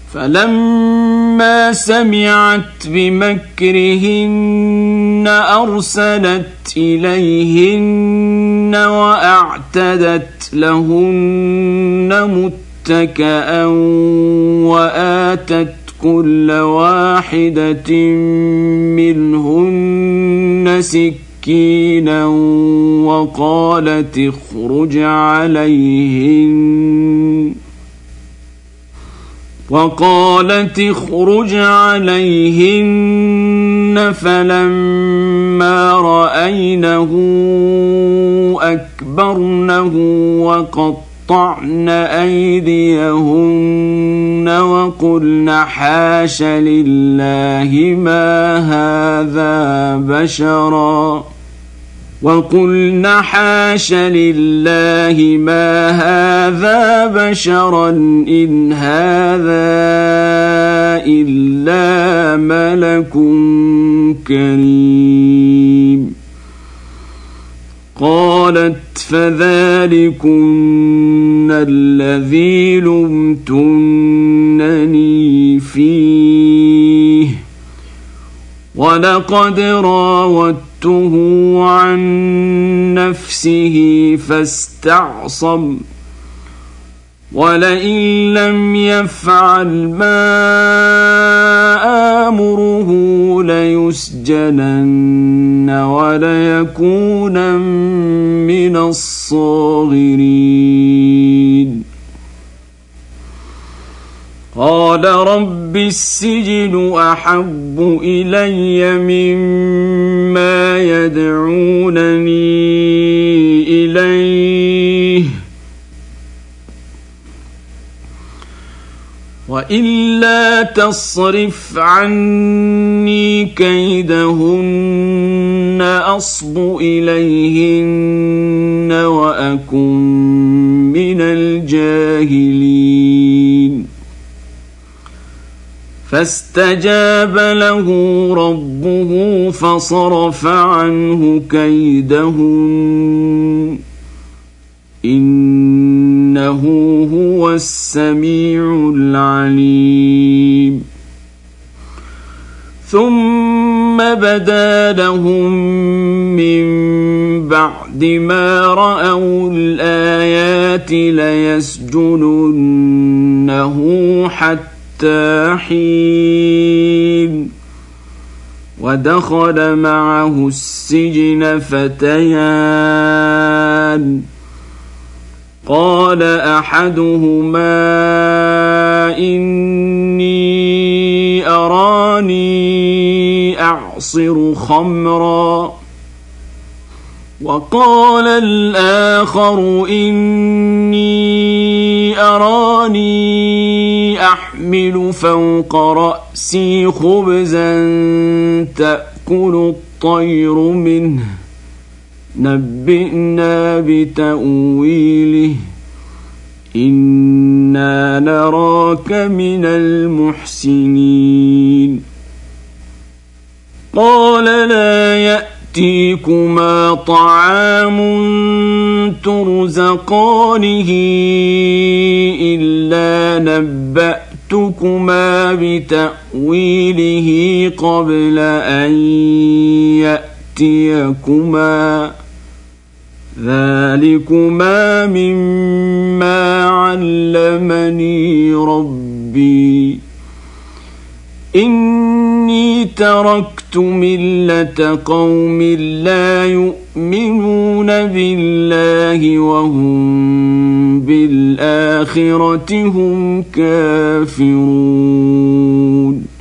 فلما سمعت بمكرهن أرسلت إليهن وأعتدت لهن متكئا وآتت كل واحدة منهن سكينا وقالت اخرج عليهن فلما رأينه أكبرنه وقطعن أيديهن وقلن حاش لله ما هذا بشرا إن هذا إلا ملك كريم. قالت فذلكن الذي لمتنني فيه ولقد راودته عن نفسه فاستعصم ولئن لم يفعل ما آمره ليسجنن وليكون من الصاغرين. قال رب السجن أحب إلي مما يدعونني إليه وإلا تصرف عني كيدهن أصب إليهن وأكن من الجاهلين. فاستجاب له ربه فصرف عنه كيدهن إنه هو السميع العليم. ثم بدا لهم من بعد ما رأوا الآيات ليسجننه حتى حين. ودخل معه السجن فتيان قال أحدهما إني أراني أعصر خمرا وقال الآخر إني أراني أحمل فوق رأسي خبزا تأكل الطير منه نبئنا بتأويله إنا نراك من المحسنين. قال لا يأتيكما طعام ترزقانه إلا نبأتكما بتأويله قبل أن يأتيكما ذلكما مما علمني ربي إني تركت ملة قوم لا يؤمنون بالله وهم بالآخرة هم كافرون.